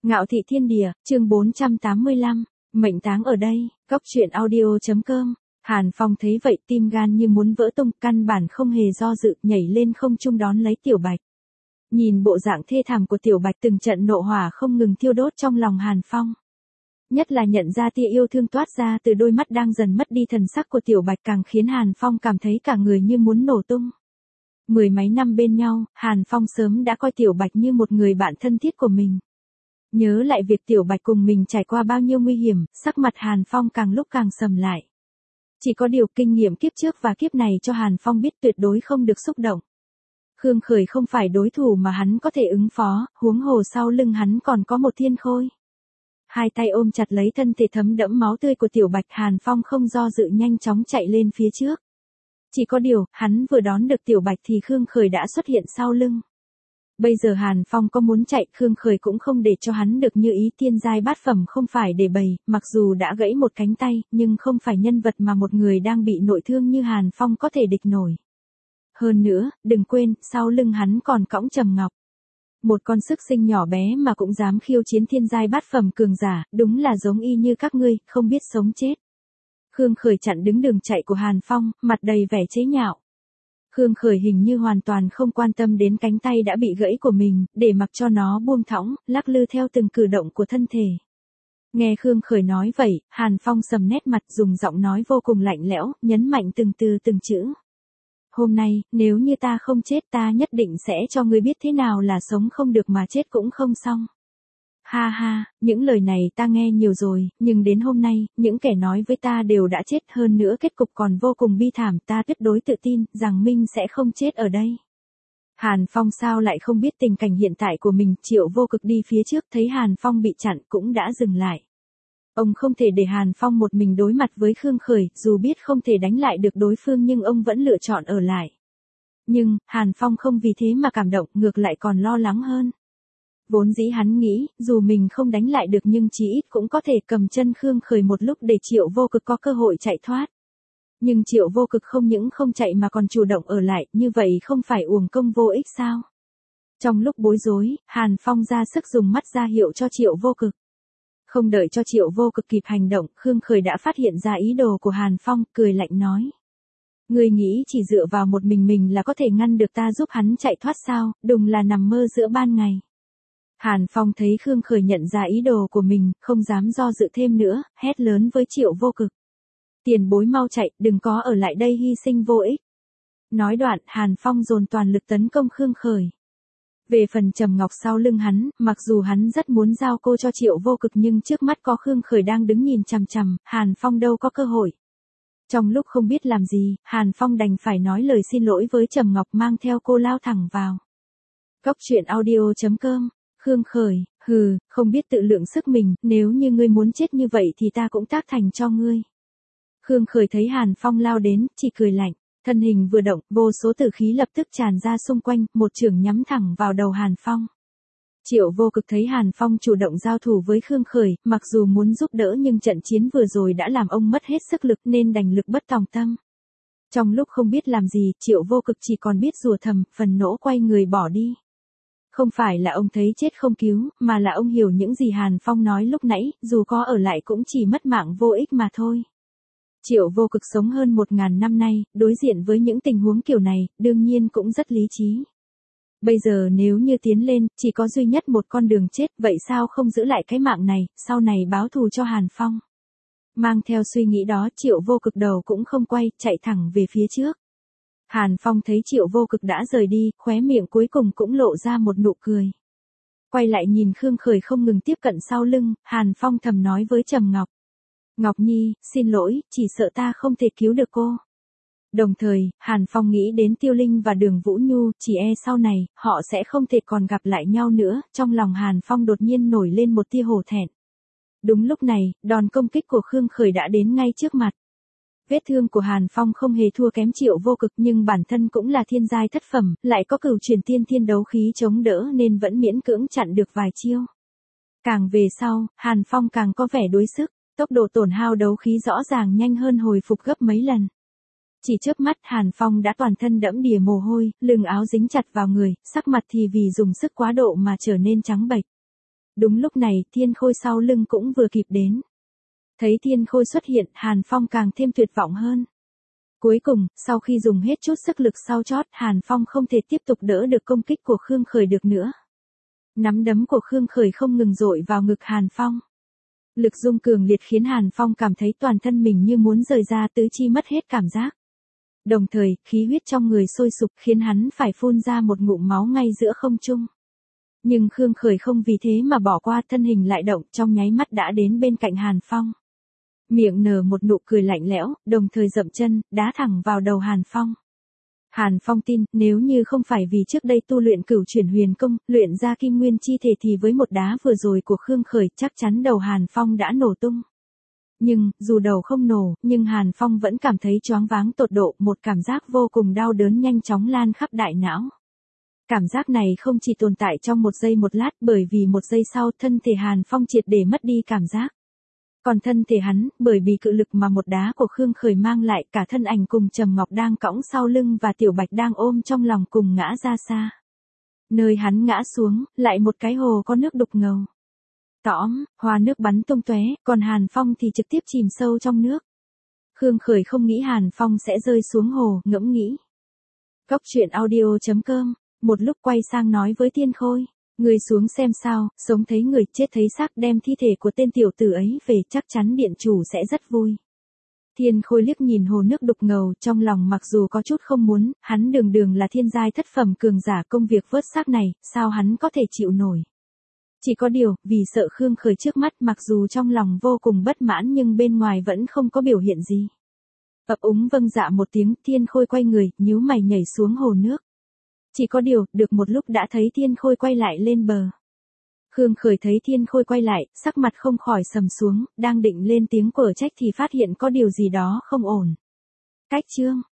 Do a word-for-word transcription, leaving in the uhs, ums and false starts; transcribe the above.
Ngạo thị thiên địa, chương bốn trăm tám mươi lăm, mệnh táng ở đây, góc truyện audio.com. Hàn Phong thấy vậy tim gan như muốn vỡ tung, căn bản không hề do dự, nhảy lên không trung đón lấy Tiểu Bạch. Nhìn bộ dạng thê thảm của Tiểu Bạch, từng trận nộ hỏa không ngừng thiêu đốt trong lòng Hàn Phong. Nhất là nhận ra tia yêu thương toát ra từ đôi mắt đang dần mất đi thần sắc của Tiểu Bạch càng khiến Hàn Phong cảm thấy cả người như muốn nổ tung. Mười mấy năm bên nhau, Hàn Phong sớm đã coi Tiểu Bạch như một người bạn thân thiết của mình. Nhớ lại việc Tiểu Bạch cùng mình trải qua bao nhiêu nguy hiểm, sắc mặt Hàn Phong càng lúc càng sầm lại. Chỉ có điều kinh nghiệm kiếp trước và kiếp này cho Hàn Phong biết tuyệt đối không được xúc động. Khương Khởi không phải đối thủ mà hắn có thể ứng phó, huống hồ sau lưng hắn còn có một thiên khôi. Hai tay ôm chặt lấy thân thể thấm đẫm máu tươi của Tiểu Bạch, Hàn Phong không do dự nhanh chóng chạy lên phía trước. Chỉ có điều, hắn vừa đón được Tiểu Bạch thì Khương Khởi đã xuất hiện sau lưng. Bây giờ Hàn Phong có muốn chạy, Khương Khởi cũng không để cho hắn được như ý, tiên giai bát phẩm không phải để bày, mặc dù đã gãy một cánh tay, nhưng không phải nhân vật mà một người đang bị nội thương như Hàn Phong có thể địch nổi. Hơn nữa, đừng quên, sau lưng hắn còn cõng Trầm Ngọc. Một con sức sinh nhỏ bé mà cũng dám khiêu chiến thiên giai bát phẩm cường giả, đúng là giống y như các ngươi, không biết sống chết. Khương Khởi chặn đứng đường chạy của Hàn Phong, mặt đầy vẻ chế nhạo. Khương Khởi hình như hoàn toàn không quan tâm đến cánh tay đã bị gãy của mình, để mặc cho nó buông thõng, lắc lư theo từng cử động của thân thể. Nghe Khương Khởi nói vậy, Hàn Phong sầm nét mặt, dùng giọng nói vô cùng lạnh lẽo, nhấn mạnh từng từ từng chữ. Hôm nay, nếu như ta không chết, ta nhất định sẽ cho ngươi biết thế nào là sống không được mà chết cũng không xong. Ha ha, những lời này ta nghe nhiều rồi, nhưng đến hôm nay, những kẻ nói với ta đều đã chết, hơn nữa kết cục còn vô cùng bi thảm, ta tuyệt đối tự tin rằng Minh sẽ không chết ở đây. Hàn Phong sao lại không biết tình cảnh hiện tại của mình, Triệu Vô Cực đi phía trước thấy Hàn Phong bị chặn cũng đã dừng lại. Ông không thể để Hàn Phong một mình đối mặt với Khương Khởi, dù biết không thể đánh lại được đối phương nhưng ông vẫn lựa chọn ở lại. Nhưng, Hàn Phong không vì thế mà cảm động, ngược lại còn lo lắng hơn. Vốn dĩ hắn nghĩ, dù mình không đánh lại được nhưng chí ít cũng có thể cầm chân Khương Khởi một lúc để Triệu Vô Cực có cơ hội chạy thoát. Nhưng Triệu Vô Cực không những không chạy mà còn chủ động ở lại, như vậy không phải uổng công vô ích sao? Trong lúc bối rối, Hàn Phong ra sức dùng mắt ra hiệu cho Triệu Vô Cực. Không đợi cho Triệu Vô Cực kịp hành động, Khương Khởi đã phát hiện ra ý đồ của Hàn Phong, cười lạnh nói. Ngươi nghĩ chỉ dựa vào một mình mình là có thể ngăn được ta giúp hắn chạy thoát sao, đừng là nằm mơ giữa ban ngày. Hàn Phong thấy Khương Khởi nhận ra ý đồ của mình, không dám do dự thêm nữa, hét lớn với Triệu Vô Cực. Tiền bối mau chạy, đừng có ở lại đây hy sinh vô ích. Nói đoạn, Hàn Phong dồn toàn lực tấn công Khương Khởi. Về phần Trầm Ngọc sau lưng hắn, mặc dù hắn rất muốn giao cô cho Triệu Vô Cực nhưng trước mắt có Khương Khởi đang đứng nhìn chằm chằm, Hàn Phong đâu có cơ hội. Trong lúc không biết làm gì, Hàn Phong đành phải nói lời xin lỗi với Trầm Ngọc, mang theo cô lao thẳng vào. Góc truyện audio.com. Khương Khởi, hừ, không biết tự lượng sức mình, nếu như ngươi muốn chết như vậy thì ta cũng tác thành cho ngươi. Khương Khởi thấy Hàn Phong lao đến, chỉ cười lạnh, thân hình vừa động, vô số tử khí lập tức tràn ra xung quanh, một chưởng nhắm thẳng vào đầu Hàn Phong. Triệu Vô Cực thấy Hàn Phong chủ động giao thủ với Khương Khởi, mặc dù muốn giúp đỡ nhưng trận chiến vừa rồi đã làm ông mất hết sức lực nên đành lực bất tòng tâm. Trong lúc không biết làm gì, Triệu Vô Cực chỉ còn biết rủa thầm, phần nỗ quay người bỏ đi. Không phải là ông thấy chết không cứu, mà là ông hiểu những gì Hàn Phong nói lúc nãy, dù có ở lại cũng chỉ mất mạng vô ích mà thôi. Triệu Vô Cực sống hơn một ngàn năm nay, đối diện với những tình huống kiểu này, đương nhiên cũng rất lý trí. Bây giờ nếu như tiến lên, chỉ có duy nhất một con đường chết, vậy sao không giữ lại cái mạng này, sau này báo thù cho Hàn Phong. Mang theo suy nghĩ đó, Triệu Vô Cực đầu cũng không quay, chạy thẳng về phía trước. Hàn Phong thấy Triệu Vô Cực đã rời đi, khóe miệng cuối cùng cũng lộ ra một nụ cười. Quay lại nhìn Khương Khởi không ngừng tiếp cận sau lưng, Hàn Phong thầm nói với Trầm Ngọc. Ngọc Nhi, xin lỗi, chỉ sợ ta không thể cứu được cô. Đồng thời, Hàn Phong nghĩ đến Tiêu Linh và Đường Vũ Nhu, chỉ e sau này, họ sẽ không thể còn gặp lại nhau nữa, trong lòng Hàn Phong đột nhiên nổi lên một tia hổ thẹn. Đúng lúc này, đòn công kích của Khương Khởi đã đến ngay trước mặt. Vết thương của Hàn Phong không hề thua kém Triệu Vô Cực nhưng bản thân cũng là thiên giai thất phẩm, lại có cửu truyền tiên thiên đấu khí chống đỡ nên vẫn miễn cưỡng chặn được vài chiêu. Càng về sau, Hàn Phong càng có vẻ đuối sức, tốc độ tổn hao đấu khí rõ ràng nhanh hơn hồi phục gấp mấy lần. Chỉ chớp mắt Hàn Phong đã toàn thân đẫm đìa mồ hôi, lưng áo dính chặt vào người, sắc mặt thì vì dùng sức quá độ mà trở nên trắng bệch. Đúng lúc này, Thiên Khôi sau lưng cũng vừa kịp đến. Thấy Thiên Khôi xuất hiện, Hàn Phong càng thêm tuyệt vọng hơn. Cuối cùng, sau khi dùng hết chút sức lực sau chót, Hàn Phong không thể tiếp tục đỡ được công kích của Khương Khởi được nữa. Nắm đấm của Khương Khởi không ngừng dội vào ngực Hàn Phong. Lực dung cường liệt khiến Hàn Phong cảm thấy toàn thân mình như muốn rời ra, tứ chi mất hết cảm giác. Đồng thời, khí huyết trong người sôi sục khiến hắn phải phun ra một ngụm máu ngay giữa không trung. Nhưng Khương Khởi không vì thế mà bỏ qua, thân hình lại động, trong nháy mắt đã đến bên cạnh Hàn Phong. Miệng nở một nụ cười lạnh lẽo, đồng thời dậm chân, đá thẳng vào đầu Hàn Phong. Hàn Phong tin, nếu như không phải vì trước đây tu luyện cửu chuyển huyền công, luyện ra kim nguyên chi thể thì với một đá vừa rồi của Khương Khởi chắc chắn đầu Hàn Phong đã nổ tung. Nhưng, dù đầu không nổ, nhưng Hàn Phong vẫn cảm thấy choáng váng tột độ, một cảm giác vô cùng đau đớn nhanh chóng lan khắp đại não. Cảm giác này không chỉ tồn tại trong một giây một lát, bởi vì một giây sau thân thể Hàn Phong triệt để mất đi cảm giác. Còn thân thể hắn, bởi vì cự lực mà một đá của Khương Khởi mang lại, cả thân ảnh cùng Trầm Ngọc đang cõng sau lưng và Tiểu Bạch đang ôm trong lòng cùng ngã ra xa. Nơi hắn ngã xuống, lại một cái hồ có nước đục ngầu. Tõm, hoa nước bắn tung tóe, còn Hàn Phong thì trực tiếp chìm sâu trong nước. Khương Khởi không nghĩ Hàn Phong sẽ rơi xuống hồ, ngẫm nghĩ. Cốc truyện audio chấm com, một lúc quay sang nói với Thiên Khôi. Người xuống xem sao, sống thấy người, chết thấy xác, đem thi thể của tên tiểu tử ấy về, chắc chắn điện chủ sẽ rất vui. Thiên Khôi liếc nhìn hồ nước đục ngầu, trong lòng mặc dù có chút không muốn, hắn đường đường là thiên giai thất phẩm cường giả, công việc vớt xác này, sao hắn có thể chịu nổi. Chỉ có điều, vì sợ Khương Khởi trước mắt, mặc dù trong lòng vô cùng bất mãn nhưng bên ngoài vẫn không có biểu hiện gì. Ập úng vâng dạ một tiếng, Thiên Khôi quay người, nhíu mày nhảy xuống hồ nước. Chỉ có điều, được một lúc đã thấy Thiên Khôi quay lại lên bờ. Khương Khởi thấy Thiên Khôi quay lại, sắc mặt không khỏi sầm xuống, đang định lên tiếng quở trách thì phát hiện có điều gì đó không ổn. Cách chương